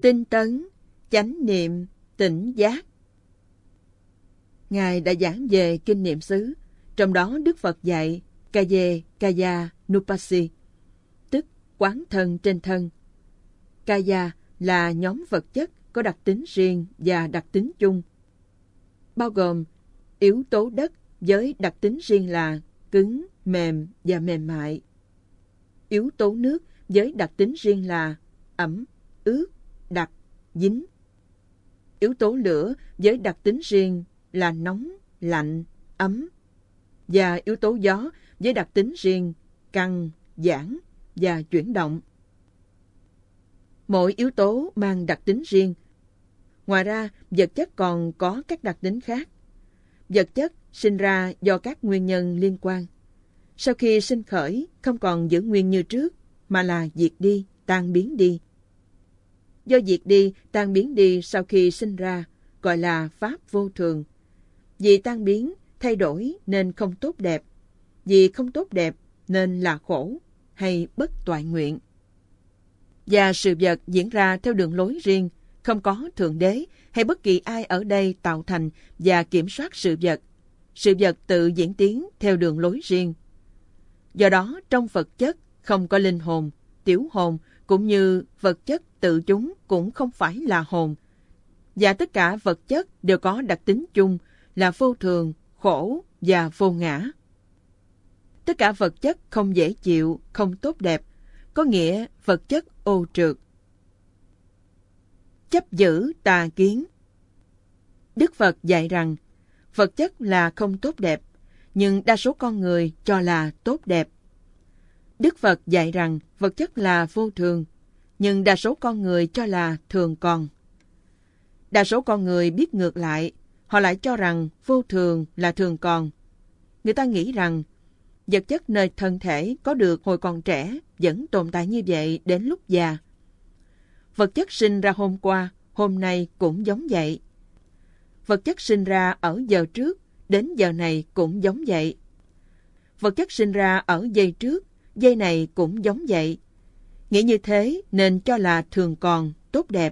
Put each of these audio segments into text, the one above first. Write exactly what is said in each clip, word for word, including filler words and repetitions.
tinh tấn, chánh niệm, tỉnh giác. Ngài đã giảng về kinh niệm xứ, trong đó Đức Phật dạy Kaye Kaya Nupasi, tức quán thân trên thân. Kaya là nhóm vật chất có đặc tính riêng và đặc tính chung, bao gồm yếu tố đất với đặc tính riêng là cứng, mềm và mềm mại, yếu tố nước với đặc tính riêng là ẩm, ướt, đặc, dính, yếu tố lửa với đặc tính riêng là nóng, lạnh, ấm, và yếu tố gió với đặc tính riêng căng, giãn và chuyển động. Mỗi yếu tố mang đặc tính riêng. Ngoài ra, vật chất còn có các đặc tính khác. Vật chất sinh ra do các nguyên nhân liên quan. Sau khi sinh khởi, không còn giữ nguyên như trước, mà là diệt đi, tan biến đi. Do diệt đi, tan biến đi sau khi sinh ra, gọi là pháp vô thường. Vì tan biến, thay đổi nên không tốt đẹp. Vì không tốt đẹp nên là khổ hay bất toại nguyện. Và sự vật diễn ra theo đường lối riêng, không có Thượng Đế hay bất kỳ ai ở đây tạo thành và kiểm soát sự vật. Sự vật tự diễn tiến theo đường lối riêng. Do đó, trong vật chất không có linh hồn, tiểu hồn, cũng như vật chất tự chúng cũng không phải là hồn. Và tất cả vật chất đều có đặc tính chung là vô thường, khổ và vô ngã. Tất cả vật chất không dễ chịu, không tốt đẹp, có nghĩa vật chất ô trượt. Chấp giữ tà kiến. Đức Phật dạy rằng vật chất là không tốt đẹp, nhưng đa số con người cho là tốt đẹp. Đức Phật dạy rằng vật chất là vô thường, nhưng đa số con người cho là thường còn. Đa số con người biết ngược lại, họ lại cho rằng vô thường là thường còn. Người ta nghĩ rằng vật chất nơi thân thể có được hồi còn trẻ vẫn tồn tại như vậy đến lúc già. Vật chất sinh ra hôm qua, hôm nay cũng giống vậy. Vật chất sinh ra ở giờ trước, đến giờ này cũng giống vậy. Vật chất sinh ra ở giây trước, giây này cũng giống vậy. Nghĩ như thế nên cho là thường còn, tốt đẹp.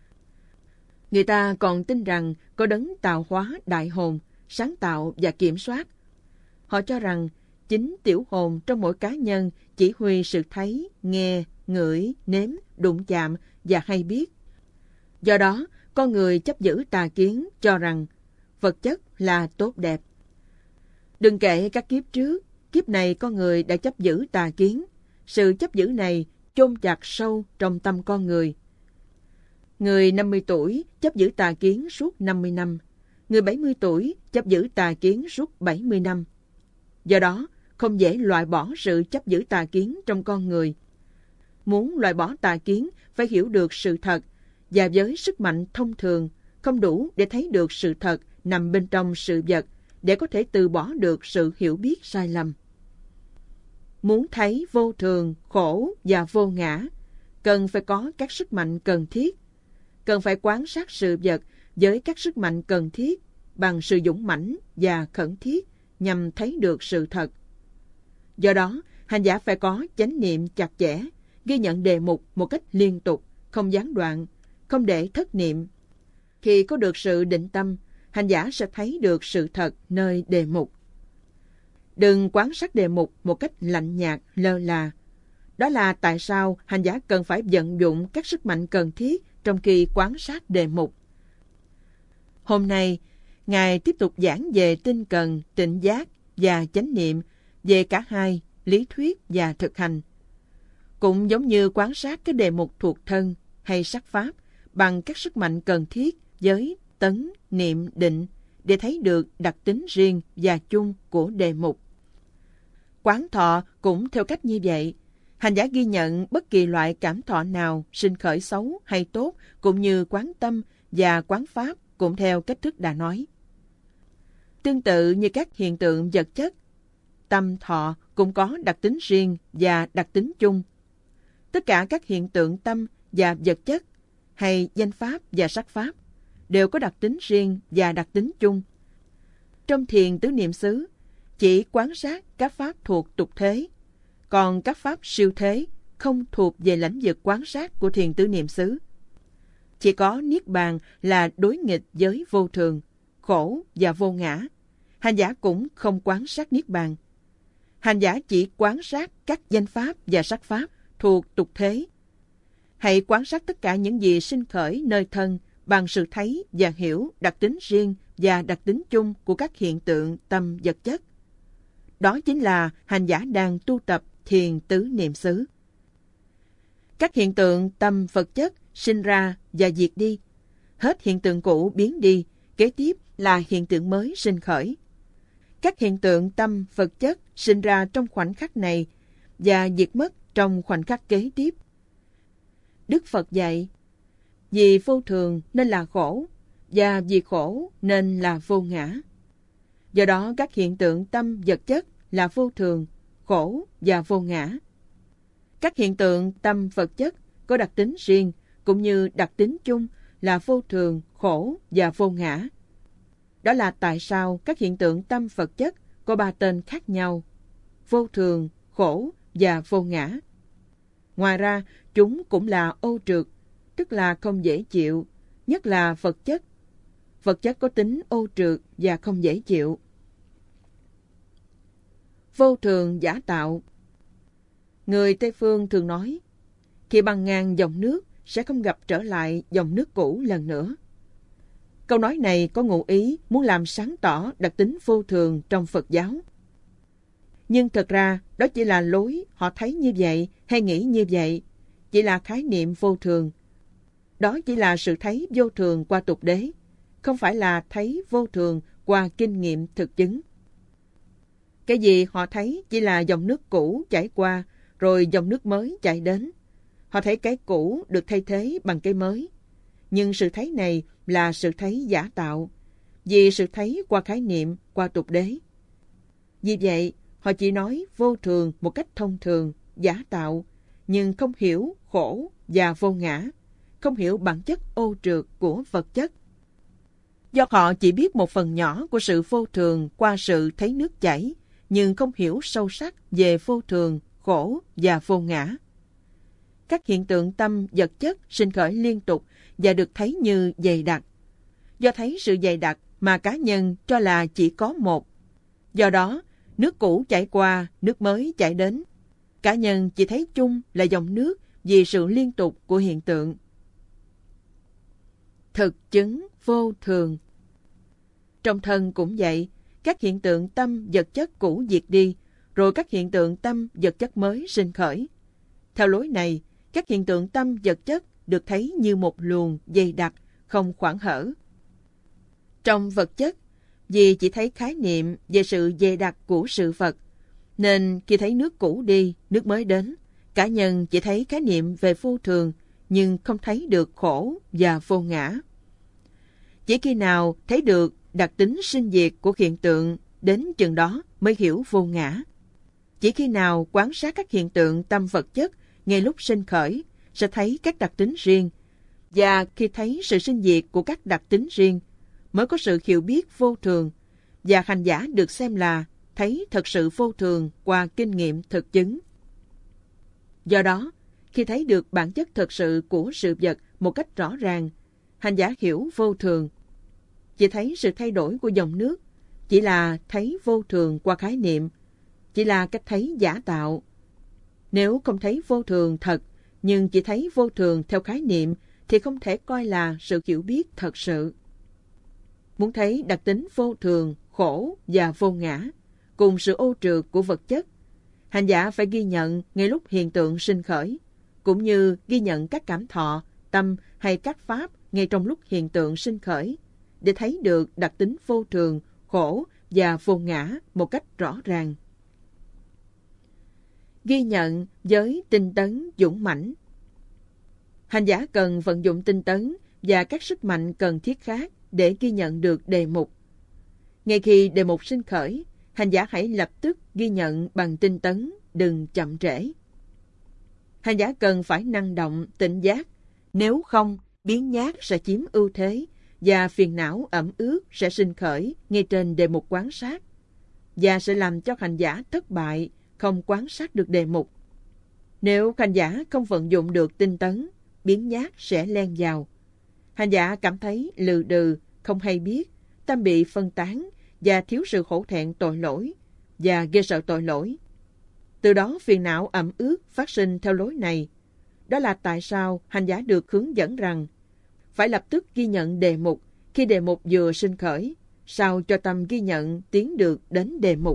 Người ta còn tin rằng có đấng tạo hóa đại hồn, sáng tạo và kiểm soát. Họ cho rằng chính tiểu hồn trong mỗi cá nhân chỉ huy sự thấy, nghe, ngửi, nếm, đụng chạm và hay biết. Do đó, con người chấp giữ tà kiến cho rằng vật chất là tốt đẹp. Đừng kể các kiếp trước, kiếp này con người đã chấp giữ tà kiến. Sự chấp giữ này chôn chặt sâu trong tâm con người. Người năm mươi tuổi chấp giữ tà kiến suốt năm mươi năm. Người bảy mươi tuổi chấp giữ tà kiến suốt bảy mươi năm. Do đó, không dễ loại bỏ sự chấp giữ tà kiến trong con người. Muốn loại bỏ tà kiến phải hiểu được sự thật, và với sức mạnh thông thường không đủ để thấy được sự thật nằm bên trong sự vật để có thể từ bỏ được sự hiểu biết sai lầm. Muốn thấy vô thường, khổ và vô ngã, cần phải có các sức mạnh cần thiết. Cần phải quan sát sự vật với các sức mạnh cần thiết bằng sự dũng mãnh và khẩn thiết nhằm thấy được sự thật. Do đó, hành giả phải có chánh niệm chặt chẽ, ghi nhận đề mục một cách liên tục, không gián đoạn, không để thất niệm. Khi có được sự định tâm, hành giả sẽ thấy được sự thật nơi đề mục. Đừng quan sát đề mục một cách lạnh nhạt, lơ là. Đó là tại sao hành giả cần phải vận dụng các sức mạnh cần thiết trong khi quan sát đề mục. Hôm nay, Ngài tiếp tục giảng về tinh cần, tỉnh giác và chánh niệm, về cả hai, lý thuyết và thực hành. Cũng giống như quan sát các đề mục thuộc thân hay sắc pháp bằng các sức mạnh cần thiết với tấn, niệm, định để thấy được đặc tính riêng và chung của đề mục. Quán thọ cũng theo cách như vậy. Hành giả ghi nhận bất kỳ loại cảm thọ nào sinh khởi xấu hay tốt, cũng như quán tâm và quán pháp cũng theo cách thức đã nói. Tương tự như các hiện tượng vật chất, tâm thọ cũng có đặc tính riêng và đặc tính chung. Tất cả các hiện tượng tâm và vật chất, hay danh pháp và sắc pháp, đều có đặc tính riêng và đặc tính chung. Trong thiền tứ niệm xứ, chỉ quan sát các pháp thuộc tục thế, còn các pháp siêu thế không thuộc về lãnh vực quan sát của thiền tứ niệm xứ. chỉ có Niết Bàn là đối nghịch với vô thường, khổ và vô ngã. Hành giả cũng không quán sát Niết Bàn. Hành giả chỉ quán sát các danh pháp và sắc pháp thuộc tục thế. Hãy quán sát tất cả những gì sinh khởi nơi thân bằng sự thấy và hiểu đặc tính riêng và đặc tính chung của các hiện tượng tâm vật chất. Đó chính là hành giả đang tu tập thiền tứ niệm xứ. Các hiện tượng tâm vật chất sinh ra và diệt đi. Hết hiện tượng cũ biến đi, kế tiếp là hiện tượng mới sinh khởi. Các hiện tượng tâm vật chất sinh ra trong khoảnh khắc này và diệt mất trong khoảnh khắc kế tiếp. Đức Phật dạy, vì vô thường nên là khổ, và vì khổ nên là vô ngã. Do đó các hiện tượng tâm vật chất là vô thường, khổ và vô ngã. Các hiện tượng tâm vật chất có đặc tính riêng cũng như đặc tính chung là vô thường, khổ và vô ngã. Đó là tại sao các hiện tượng tâm vật chất có ba tên khác nhau: vô thường, khổ và vô ngã. Ngoài ra, chúng cũng là ô trượt, tức là không dễ chịu, nhất là vật chất. Vật chất có tính ô trượt và không dễ chịu. Vô thường giả tạo. Người Tây Phương thường nói, khi băng ngang dòng nước sẽ không gặp trở lại dòng nước cũ lần nữa. Câu nói này có ngụ ý muốn làm sáng tỏ đặc tính vô thường trong Phật giáo. Nhưng thật ra đó chỉ là lối họ thấy như vậy hay nghĩ như vậy, chỉ là khái niệm vô thường. Đó chỉ là sự thấy vô thường qua tục đế, không phải là thấy vô thường qua kinh nghiệm thực chứng. Cái gì họ thấy chỉ là dòng nước cũ chảy qua, rồi dòng nước mới chảy đến. Họ thấy cái cũ được thay thế bằng cái mới. Nhưng sự thấy này là sự thấy giả tạo, vì sự thấy qua khái niệm, qua tục đế. Vì vậy, họ chỉ nói vô thường một cách thông thường, giả tạo, nhưng không hiểu khổ và vô ngã, không hiểu bản chất ô trượt của vật chất. Do họ chỉ biết một phần nhỏ của sự vô thường qua sự thấy nước chảy, nhưng không hiểu sâu sắc về vô thường, khổ và vô ngã. Các hiện tượng tâm vật chất sinh khởi liên tục và được thấy như dày đặc. Do thấy sự dày đặc mà cá nhân cho là chỉ có một. Do đó, nước cũ chảy qua, nước mới chảy đến. Cá nhân chỉ thấy chung là dòng nước vì sự liên tục của hiện tượng. Thực chứng vô thường. Trong thân cũng vậy, các hiện tượng tâm vật chất cũ diệt đi, rồi các hiện tượng tâm vật chất mới sinh khởi. Theo lối này, các hiện tượng tâm vật chất được thấy như một luồng dày đặc, không khoảng hở. Trong vật chất, vì chỉ thấy khái niệm về sự dày đặc của sự vật, nên khi thấy nước cũ đi, nước mới đến, cá nhân chỉ thấy khái niệm về vô thường, nhưng không thấy được khổ và vô ngã. Chỉ khi nào thấy được đặc tính sinh diệt của hiện tượng, đến chừng đó mới hiểu vô ngã. Chỉ khi nào quan sát các hiện tượng tâm vật chất ngay lúc sinh khởi, sẽ thấy các đặc tính riêng, và khi thấy sự sinh diệt của các đặc tính riêng, mới có sự hiểu biết vô thường, và hành giả được xem là thấy thật sự vô thường qua kinh nghiệm thực chứng. Do đó, khi thấy được bản chất thật sự của sự vật một cách rõ ràng, hành giả hiểu vô thường. Chỉ thấy sự thay đổi của dòng nước, chỉ là thấy vô thường qua khái niệm, chỉ là cách thấy giả tạo. Nếu không thấy vô thường thật, nhưng chỉ thấy vô thường theo khái niệm, thì không thể coi là sự hiểu biết thật sự. Muốn thấy đặc tính vô thường, khổ và vô ngã, cùng sự ô trượt của vật chất, hành giả phải ghi nhận ngay lúc hiện tượng sinh khởi, cũng như ghi nhận các cảm thọ, tâm hay các pháp ngay trong lúc hiện tượng sinh khởi, để thấy được đặc tính vô thường, khổ và vô ngã một cách rõ ràng. Ghi nhận với tinh tấn dũng mãnh. Hành giả cần vận dụng tinh tấn và các sức mạnh cần thiết khác để ghi nhận được đề mục. Ngay khi đề mục sinh khởi, hành giả hãy lập tức ghi nhận bằng tinh tấn, đừng chậm trễ. Hành giả cần phải năng động, tỉnh giác, nếu không, biếng nhác sẽ chiếm ưu thế và phiền não ẩm ướt sẽ sinh khởi ngay trên đề mục quán sát, và sẽ làm cho hành giả thất bại, không quán sát được đề mục. Nếu hành giả không vận dụng được tinh tấn, biếng nhác sẽ len vào. Hành giả cảm thấy lừ đừ, không hay biết, tâm bị phân tán và thiếu sự hổ thẹn tội lỗi và ghê sợ tội lỗi. Từ đó phiền não ẩm ướt phát sinh theo lối này. Đó là tại sao hành giả được hướng dẫn rằng phải lập tức ghi nhận đề mục khi đề mục vừa sinh khởi, sao cho tâm ghi nhận tiến được đến đề mục.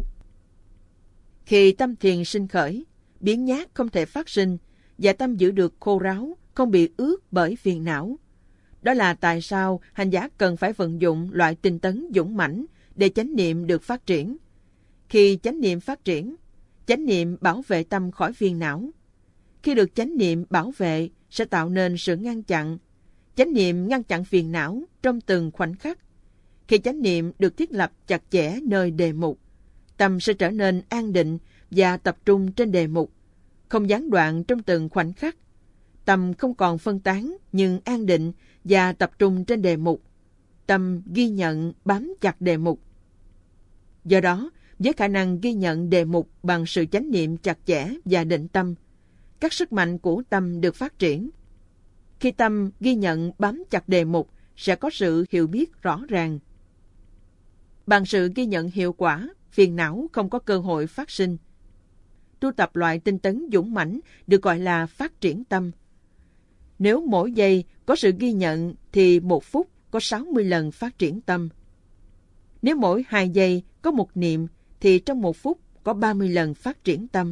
Khi tâm thiền sinh khởi, biến nhát không thể phát sinh và tâm giữ được khô ráo, không bị ướt bởi phiền não. Đó là tại sao hành giả cần phải vận dụng loại tinh tấn dũng mãnh để chánh niệm được phát triển. Khi chánh niệm phát triển, chánh niệm bảo vệ tâm khỏi phiền não. Khi được chánh niệm bảo vệ sẽ tạo nên sự ngăn chặn. Chánh niệm ngăn chặn phiền não trong từng khoảnh khắc. Khi chánh niệm được thiết lập chặt chẽ nơi đề mục, tâm sẽ trở nên an định và tập trung trên đề mục, không gián đoạn trong từng khoảnh khắc. Tâm không còn phân tán nhưng an định và tập trung trên đề mục. Tâm ghi nhận bám chặt đề mục. Do đó, với khả năng ghi nhận đề mục bằng sự chánh niệm chặt chẽ và định tâm, các sức mạnh của tâm được phát triển. Khi tâm ghi nhận bám chặt đề mục, sẽ có sự hiểu biết rõ ràng. Bằng sự ghi nhận hiệu quả, phiền não không có cơ hội phát sinh. Tu tập loại tinh tấn dũng mãnh được gọi là phát triển tâm. Nếu mỗi giây có sự ghi nhận thì một phút có sáu mươi lần phát triển tâm. Nếu mỗi hai giây có một niệm thì trong một phút có ba mươi lần phát triển tâm.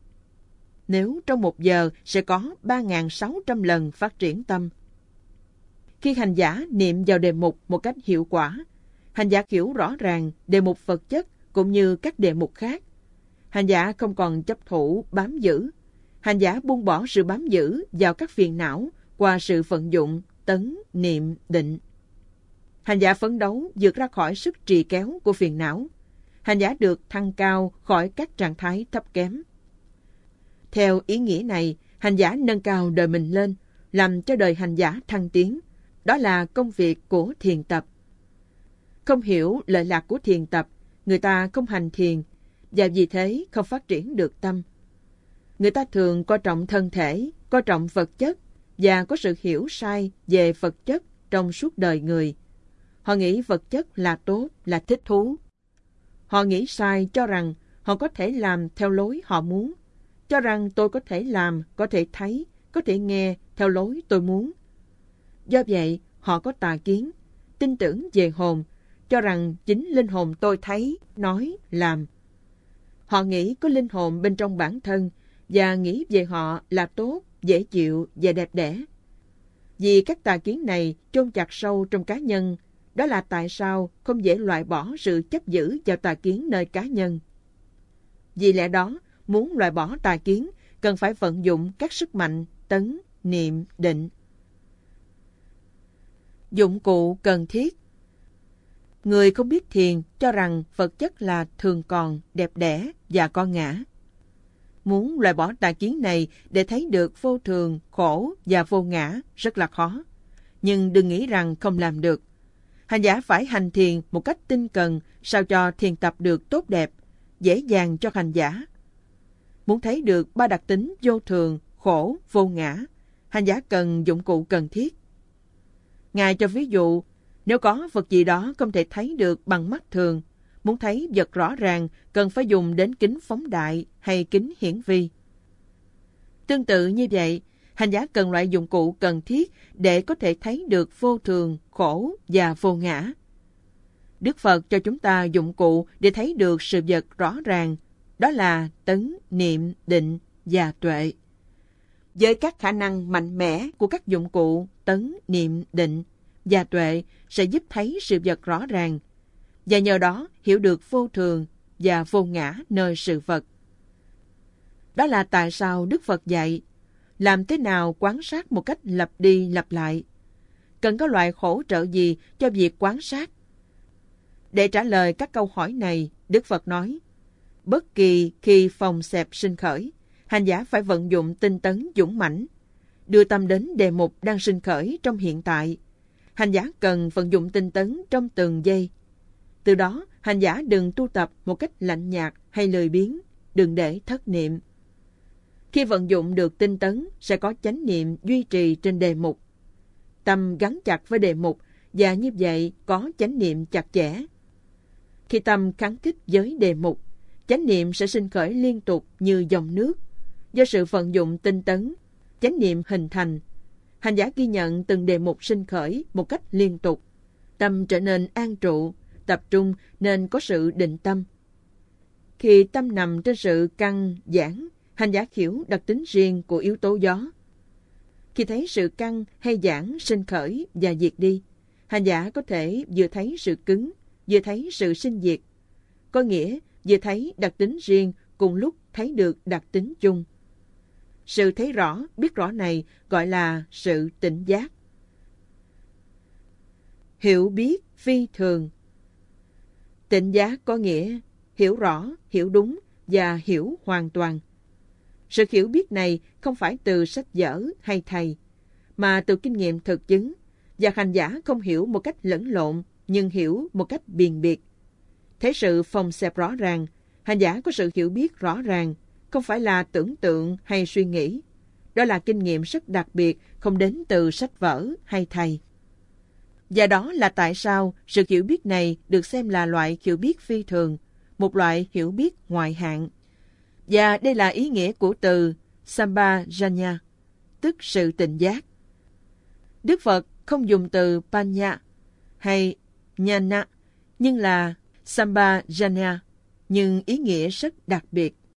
Nếu trong một giờ sẽ có ba nghìn sáu trăm lần phát triển tâm. Khi hành giả niệm vào đề mục một cách hiệu quả, hành giả hiểu rõ ràng đề mục vật chất cũng như các đề mục khác. Hành giả không còn chấp thủ bám giữ. Hành giả buông bỏ sự bám giữ vào các phiền não qua sự vận dụng tấn, niệm, định. Hành giả phấn đấu vượt ra khỏi sức trì kéo của phiền não. Hành giả được thăng cao khỏi các trạng thái thấp kém. Theo ý nghĩa này, hành giả nâng cao đời mình lên, làm cho đời hành giả thăng tiến. Đó là công việc của thiền tập. Không hiểu lợi lạc của thiền tập, người ta không hành thiền, và vì thế không phát triển được tâm. Người ta thường coi trọng thân thể, coi trọng vật chất, và có sự hiểu sai về vật chất trong suốt đời người. Họ nghĩ vật chất là tốt, là thích thú. Họ nghĩ sai cho rằng họ có thể làm theo lối họ muốn, cho rằng tôi có thể làm, có thể thấy, có thể nghe theo lối tôi muốn. Do vậy, họ có tà kiến, tin tưởng về hồn, cho rằng chính linh hồn tôi thấy, nói, làm. Họ nghĩ có linh hồn bên trong bản thân và nghĩ về họ là tốt, dễ chịu và đẹp đẽ. Vì các tà kiến này chôn chặt sâu trong cá nhân, đó là tại sao không dễ loại bỏ sự chấp giữ vào tà kiến nơi cá nhân. Vì lẽ đó, muốn loại bỏ tà kiến, cần phải vận dụng các sức mạnh tấn, niệm, định. Dụng cụ cần thiết. Người không biết thiền cho rằng vật chất là thường còn, đẹp đẽ và có ngã. Muốn loại bỏ tà kiến này để thấy được vô thường, khổ và vô ngã rất là khó. Nhưng đừng nghĩ rằng không làm được. Hành giả phải hành thiền một cách tinh cần sao cho thiền tập được tốt đẹp, dễ dàng cho hành giả. Muốn thấy được ba đặc tính vô thường, khổ, vô ngã, hành giả cần dụng cụ cần thiết. Ngài cho ví dụ, nếu có vật gì đó không thể thấy được bằng mắt thường, muốn thấy vật rõ ràng cần phải dùng đến kính phóng đại hay kính hiển vi. Tương tự như vậy, hành giả cần loại dụng cụ cần thiết để có thể thấy được vô thường, khổ và vô ngã. Đức Phật cho chúng ta dụng cụ để thấy được sự vật rõ ràng, đó là tấn, niệm, định và tuệ. Với các khả năng mạnh mẽ của các dụng cụ tấn, niệm, định và tuệ sẽ giúp thấy sự vật rõ ràng, và nhờ đó hiểu được vô thường và vô ngã nơi sự vật. Đó là tại sao Đức Phật dạy, làm thế nào quan sát một cách lặp đi lặp lại. Cần có loại hỗ trợ gì cho việc quan sát? Để trả lời các câu hỏi này, Đức Phật nói, bất kỳ khi phòng xẹp sinh khởi, hành giả phải vận dụng tinh tấn dũng mãnh, đưa tâm đến đề mục đang sinh khởi trong hiện tại. Hành giả cần vận dụng tinh tấn trong từng giây. Từ đó, hành giả đừng tu tập một cách lạnh nhạt hay lười biếng, đừng để thất niệm. Khi vận dụng được tinh tấn, sẽ có chánh niệm duy trì trên đề mục. tâm gắn chặt với đề mục và như vậy có chánh niệm chặt chẽ. Khi tâm khắng khích với đề mục, chánh niệm sẽ sinh khởi liên tục như dòng nước. Do sự vận dụng tinh tấn, chánh niệm hình thành. Hành giả ghi nhận từng đề mục sinh khởi một cách liên tục. Tâm trở nên an trụ, tập trung nên có sự định tâm. Khi tâm nằm trên sự căng, giãn, hành giả hiểu đặc tính riêng của yếu tố gió. Khi thấy sự căng hay giãn sinh khởi và diệt đi, hành giả có thể vừa thấy sự cứng, vừa thấy sự sinh diệt. Có nghĩa vừa thấy đặc tính riêng cùng lúc thấy được đặc tính chung. Sự thấy rõ, biết rõ này gọi là sự tỉnh giác. Hiểu biết phi thường. Tỉnh giác có nghĩa hiểu rõ, hiểu đúng và hiểu hoàn toàn. Sự hiểu biết này không phải từ sách vở hay thầy, mà từ kinh nghiệm thực chứng, và hành giả không hiểu một cách lẫn lộn, nhưng hiểu một cách biền biệt. Thấy sự phòng xẹp rõ ràng, hành giả có sự hiểu biết rõ ràng, không phải là tưởng tượng hay suy nghĩ. Đó là kinh nghiệm rất đặc biệt, không đến từ sách vở hay thầy. Và đó là tại sao sự hiểu biết này được xem là loại hiểu biết phi thường, một loại hiểu biết ngoại hạng. Và đây là ý nghĩa của từ Sambhajanya, tức sự tỉnh giác. Đức Phật không dùng từ Panya hay Jnana, nhưng là Sambhajanya, nhưng ý nghĩa rất đặc biệt.